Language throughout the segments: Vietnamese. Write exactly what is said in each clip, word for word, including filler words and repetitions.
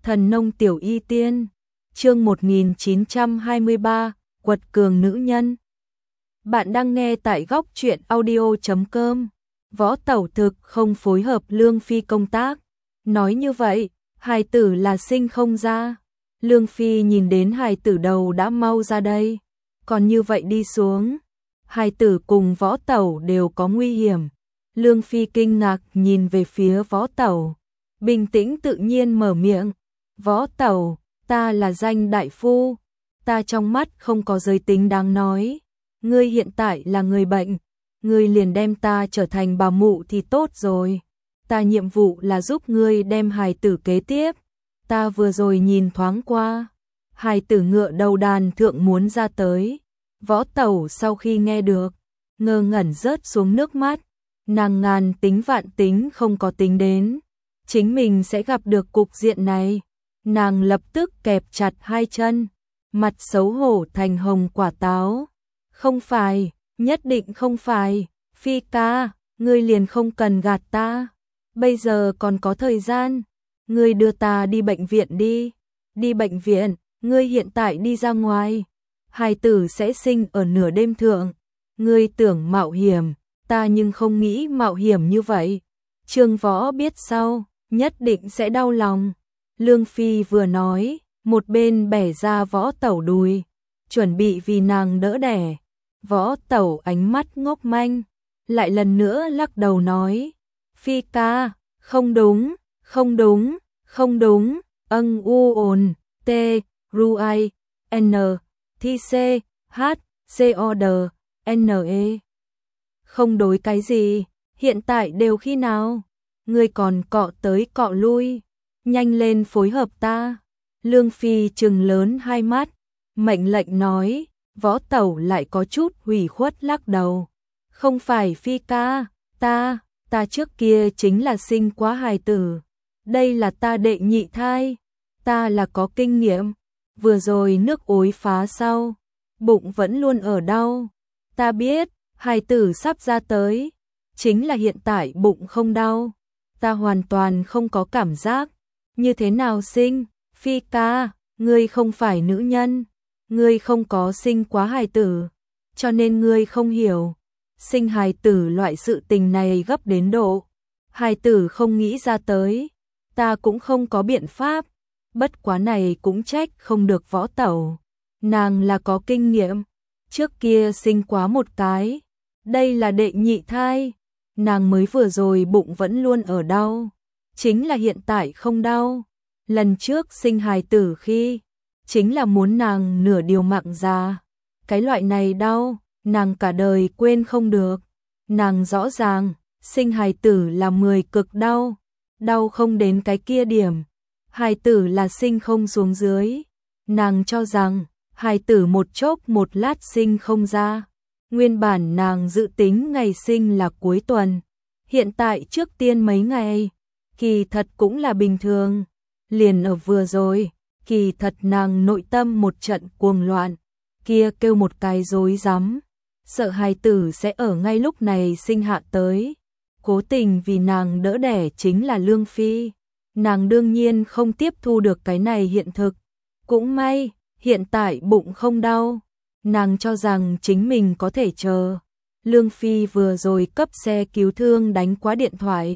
Thần nông tiểu y tiên, chương một nghìn chín trăm hai mươi ba, quật cường nữ nhân. Bạn đang nghe tại góc truyện audio chấm com. Võ Tẩu thực không phối hợp Lương Phi công tác. Nói như vậy, hài tử là sinh không ra. Lương Phi nhìn đến hài tử đầu đã mau ra đây. Còn như vậy đi xuống, hài tử cùng Võ Tẩu đều có nguy hiểm. Lương Phi kinh ngạc nhìn về phía Võ Tẩu, bình tĩnh tự nhiên mở miệng. Võ Tẩu, ta là danh đại phu, ta trong mắt không có giới tính đáng nói. Ngươi hiện tại là người bệnh, ngươi liền đem ta trở thành bà mụ thì tốt rồi. Ta nhiệm vụ là giúp ngươi đem hài tử kế tiếp. Ta vừa rồi nhìn thoáng qua, hài tử ngựa đầu đàn thượng muốn ra tới. Võ Tẩu sau khi nghe được, ngơ ngẩn rớt xuống nước mắt. Nàng ngàn tính vạn tính không có tính đến chính mình sẽ gặp được cục diện này. Nàng lập tức kẹp chặt hai chân, mặt xấu hổ thành hồng quả táo. Không phải, nhất định không phải, Phi ca, ngươi liền không cần gạt ta. Bây giờ còn có thời gian, ngươi đưa ta đi bệnh viện đi. Đi bệnh viện, ngươi hiện tại đi ra ngoài, hài tử sẽ sinh ở nửa đêm thượng. Ngươi tưởng mạo hiểm, ta nhưng không nghĩ mạo hiểm như vậy. Trương Võ biết sau, nhất định sẽ đau lòng. Lương Phi vừa nói, một bên bẻ ra Võ Tẩu đùi, chuẩn bị vì nàng đỡ đẻ. Võ Tẩu ánh mắt ngốc manh, lại lần nữa lắc đầu nói, Phi ca, không đúng, không đúng, không đúng, âng u ồn, t, ru ai, n, thi c, h, c o d, n e. Không đối cái gì, hiện tại đều khi nào, ngươi còn cọ tới cọ lui, nhanh lên phối hợp ta. Lương Phi trừng lớn hai mắt, mệnh lệnh nói. Võ Tẩu lại có chút hủy khuất lắc đầu. Không phải Phi ca, ta, ta trước kia chính là sinh quá hài tử. Đây là ta đệ nhị thai, ta là có kinh nghiệm. Vừa rồi nước ối phá sau, bụng vẫn luôn ở đau. Ta biết, hài tử sắp ra tới, chính là hiện tại bụng không đau. Ta hoàn toàn không có cảm giác. Như thế nào sinh? Phi ca, ngươi không phải nữ nhân. Ngươi không có sinh quá hài tử, cho nên ngươi không hiểu. Sinh hài tử loại sự tình này gấp đến độ hài tử không nghĩ ra tới, ta cũng không có biện pháp. Bất quá này cũng trách không được Võ Tẩu, nàng là có kinh nghiệm, trước kia sinh quá một cái, đây là đệ nhị thai, nàng mới vừa rồi bụng vẫn luôn ở đau, chính là hiện tại không đau. Lần trước sinh hài tử khi chính là muốn nàng nửa điều mạng già. Cái loại này đau, nàng cả đời quên không được. Nàng rõ ràng, sinh hài tử là mười cực đau, đau không đến cái kia điểm. Hài tử là sinh không xuống dưới. Nàng cho rằng, hài tử một chốc một lát sinh không ra. Nguyên bản nàng dự tính ngày sinh là cuối tuần. Hiện tại trước tiên mấy ngày, kỳ thật cũng là bình thường. Liền ở vừa rồi, kỳ thật nàng nội tâm một trận cuồng loạn, kia kêu một cái rối rắm, sợ hài tử sẽ ở ngay lúc này sinh hạ tới. Cố tình vì nàng đỡ đẻ chính là Lương Phi, nàng đương nhiên không tiếp thu được cái này hiện thực. Cũng may, hiện tại bụng không đau, nàng cho rằng chính mình có thể chờ. Lương Phi vừa rồi cấp xe cứu thương đánh quá điện thoại.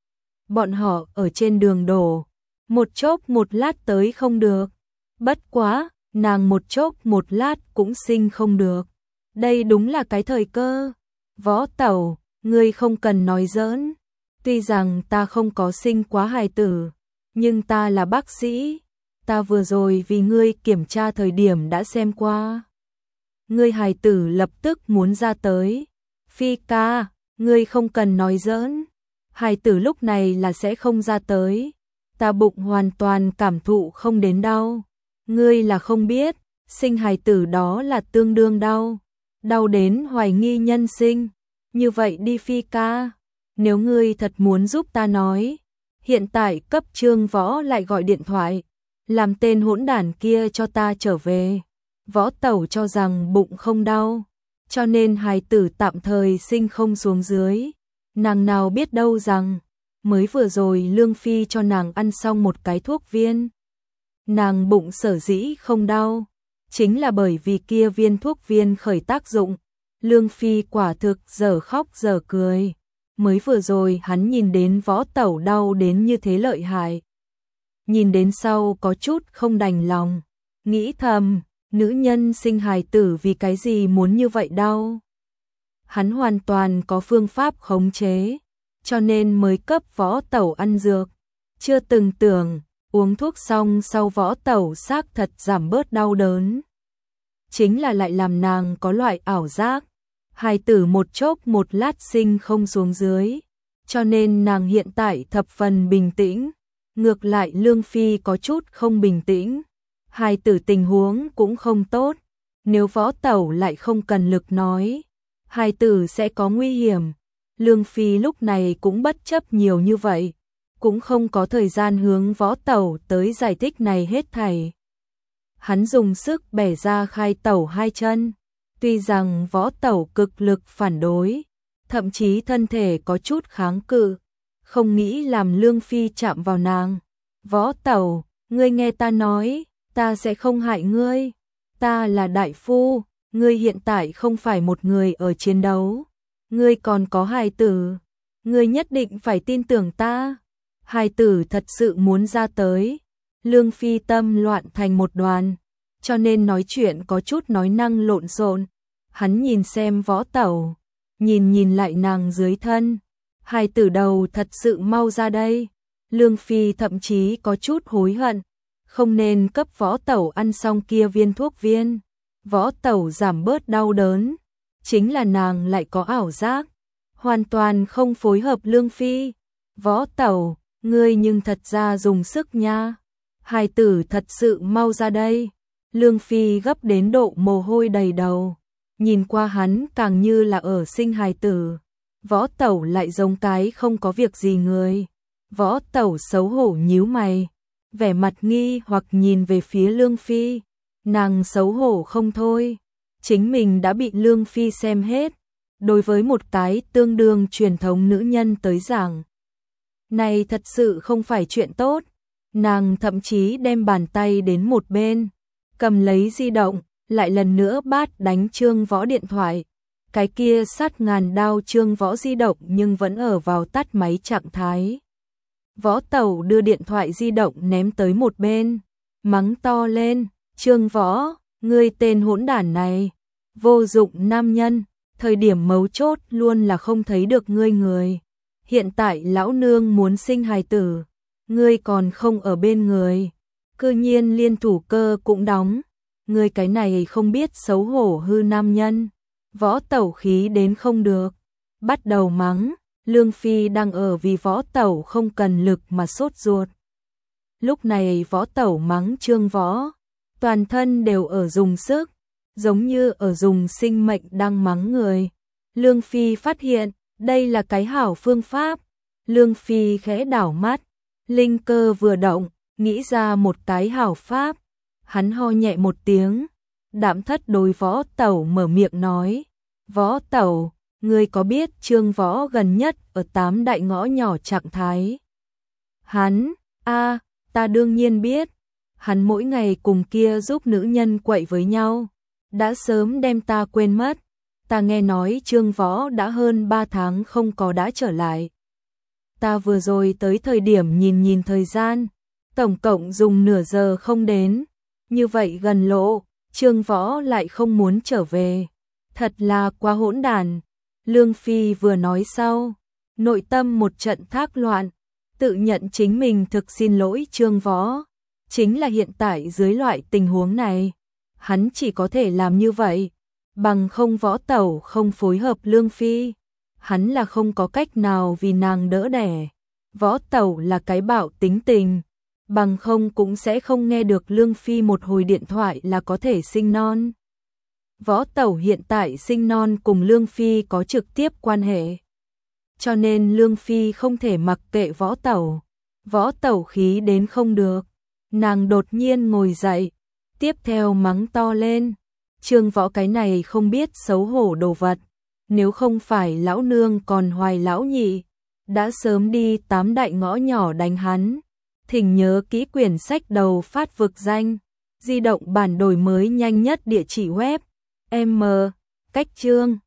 Bọn họ ở trên đường đổ, một chốc một lát tới không được. Bất quá, nàng một chốc một lát cũng sinh không được. Đây đúng là cái thời cơ. Võ Tẩu, ngươi không cần nói giỡn. Tuy rằng ta không có sinh quá hài tử, nhưng ta là bác sĩ. Ta vừa rồi vì ngươi kiểm tra thời điểm đã xem qua. Ngươi hài tử lập tức muốn ra tới. Phi ca, ngươi không cần nói giỡn. Hài tử lúc này là sẽ không ra tới. Ta bụng hoàn toàn cảm thụ không đến đau. Ngươi là không biết, sinh hài tử đó là tương đương đau. Đau đến hoài nghi nhân sinh. Như vậy đi Phi ca, nếu ngươi thật muốn giúp ta nói, hiện tại cấp Trương Võ lại gọi điện thoại, làm tên hỗn đản kia cho ta trở về. Võ Tẩu cho rằng bụng không đau, cho nên hài tử tạm thời sinh không xuống dưới. Nàng nào biết đâu rằng, mới vừa rồi Lương Phi cho nàng ăn xong một cái thuốc viên, Nàng bụng sở dĩ không đau, chính là bởi vì kia viên thuốc viên khởi tác dụng. Lương Phi quả thực giờ khóc giờ cười. Mới vừa rồi hắn nhìn đến Võ Tẩu đau đến như thế lợi hại. Nhìn đến sau có chút không đành lòng, nghĩ thầm, nữ nhân sinh hài tử vì cái gì muốn như vậy đau. Hắn hoàn toàn có phương pháp khống chế, cho nên mới cấp Võ Tẩu ăn dược. Chưa từng tưởng, uống thuốc xong sau Võ Tẩu xác thật giảm bớt đau đớn. Chính là lại làm nàng có loại ảo giác, hài tử một chốc một lát sinh không xuống dưới, cho nên nàng hiện tại thập phần bình tĩnh. Ngược lại Lương Phi có chút không bình tĩnh, hài tử tình huống cũng không tốt, nếu Võ Tẩu lại không cần lực nói, hài tử sẽ có nguy hiểm. Lương Phi lúc này cũng bất chấp nhiều như vậy, cũng không có thời gian hướng Võ Tẩu tới giải thích này hết thảy. Hắn dùng sức bẻ ra Khai Tẩu hai chân, tuy rằng Võ Tẩu cực lực phản đối, thậm chí thân thể có chút kháng cự, không nghĩ làm Lương Phi chạm vào nàng. Võ Tẩu, ngươi nghe ta nói, ta sẽ không hại ngươi, ta là đại phu, ngươi hiện tại không phải một người ở chiến đấu, ngươi còn có hài tử, ngươi nhất định phải tin tưởng ta. Hài tử thật sự muốn ra tới. Lương Phi tâm loạn thành một đoàn, cho nên nói chuyện có chút nói năng lộn xộn. Hắn nhìn xem Võ Tẩu, nhìn nhìn lại nàng dưới thân, hài tử đầu thật sự mau ra đây. Lương Phi thậm chí có chút hối hận, không nên cấp Võ Tẩu ăn xong kia viên thuốc viên. Võ Tẩu giảm bớt đau đớn, chính là nàng lại có ảo giác, hoàn toàn không phối hợp Lương Phi. Võ Tẩu, ngươi nhưng thật ra dùng sức nha, hài tử thật sự mau ra đây. Lương Phi gấp đến độ mồ hôi đầy đầu, nhìn qua hắn càng như là ở sinh hài tử. Võ Tẩu lại giống cái không có việc gì người. Võ Tẩu xấu hổ nhíu mày, vẻ mặt nghi hoặc nhìn về phía Lương Phi. Nàng xấu hổ không thôi, chính mình đã bị Lương Phi xem hết. Đối với một cái tương đương truyền thống nữ nhân tới giảng, này thật sự không phải chuyện tốt. Nàng thậm chí đem bàn tay đến một bên, cầm lấy di động, lại lần nữa bát đánh Trương Võ điện thoại. Cái kia sát ngàn đao Trương Võ di động nhưng vẫn ở vào tắt máy trạng thái. Võ Tẩu đưa điện thoại di động ném tới một bên, mắng to lên, Trương Võ, ngươi tên hỗn đản này, vô dụng nam nhân, thời điểm mấu chốt luôn là không thấy được ngươi người. Hiện tại lão nương muốn sinh hài tử, ngươi còn không ở bên người, cư nhiên liên thủ cơ cũng đóng, ngươi cái này không biết xấu hổ hư nam nhân. Võ Tẩu khí đến không được, bắt đầu mắng. Lương Phi đang ở vì Võ Tẩu không cần lực mà sốt ruột. Lúc này Võ Tẩu mắng Trương Võ, toàn thân đều ở dùng sức, giống như ở dùng sinh mệnh đang mắng người. Lương Phi phát hiện, đây là cái hảo phương pháp. Lương Phi khẽ đảo mắt, linh cơ vừa động, nghĩ ra một cái hảo pháp. Hắn ho nhẹ một tiếng, đạm thất đối Võ Tẩu mở miệng nói, Võ Tẩu, ngươi có biết Trương Võ gần nhất ở tám đại ngõ nhỏ trạng thái? Hắn, a, ta đương nhiên biết, hắn mỗi ngày cùng kia giúp nữ nhân quậy với nhau, đã sớm đem ta quên mất. Ta nghe nói Trương Võ đã hơn ba tháng không có đã trở lại. Ta vừa rồi tới thời điểm nhìn nhìn thời gian, tổng cộng dùng nửa giờ không đến, như vậy gần lộ, Trương Võ lại không muốn trở về, thật là quá hỗn đản. Lương Phi vừa nói sau, nội tâm một trận thác loạn, tự nhận chính mình thực xin lỗi Trương Võ. Chính là hiện tại dưới loại tình huống này, hắn chỉ có thể làm như vậy, bằng không Võ Tẩu không phối hợp Lương Phi, hắn là không có cách nào vì nàng đỡ đẻ. Võ Tẩu là cái bạo tính tình, bằng không cũng sẽ không nghe được Lương Phi một hồi điện thoại là có thể sinh non. Võ Tẩu hiện tại sinh non cùng Lương Phi có trực tiếp quan hệ, cho nên Lương Phi không thể mặc kệ Võ Tẩu. Võ Tẩu khí đến không được, nàng đột nhiên ngồi dậy, tiếp theo mắng to lên, Trương Võ cái này không biết xấu hổ đồ vật, nếu không phải lão nương còn hoài lão nhị, đã sớm đi tám đại ngõ nhỏ đánh hắn. Thỉnh nhớ ký quyển sách đầu phát vực danh. Di động bản đổi mới nhanh nhất địa chỉ web. M. Cách chương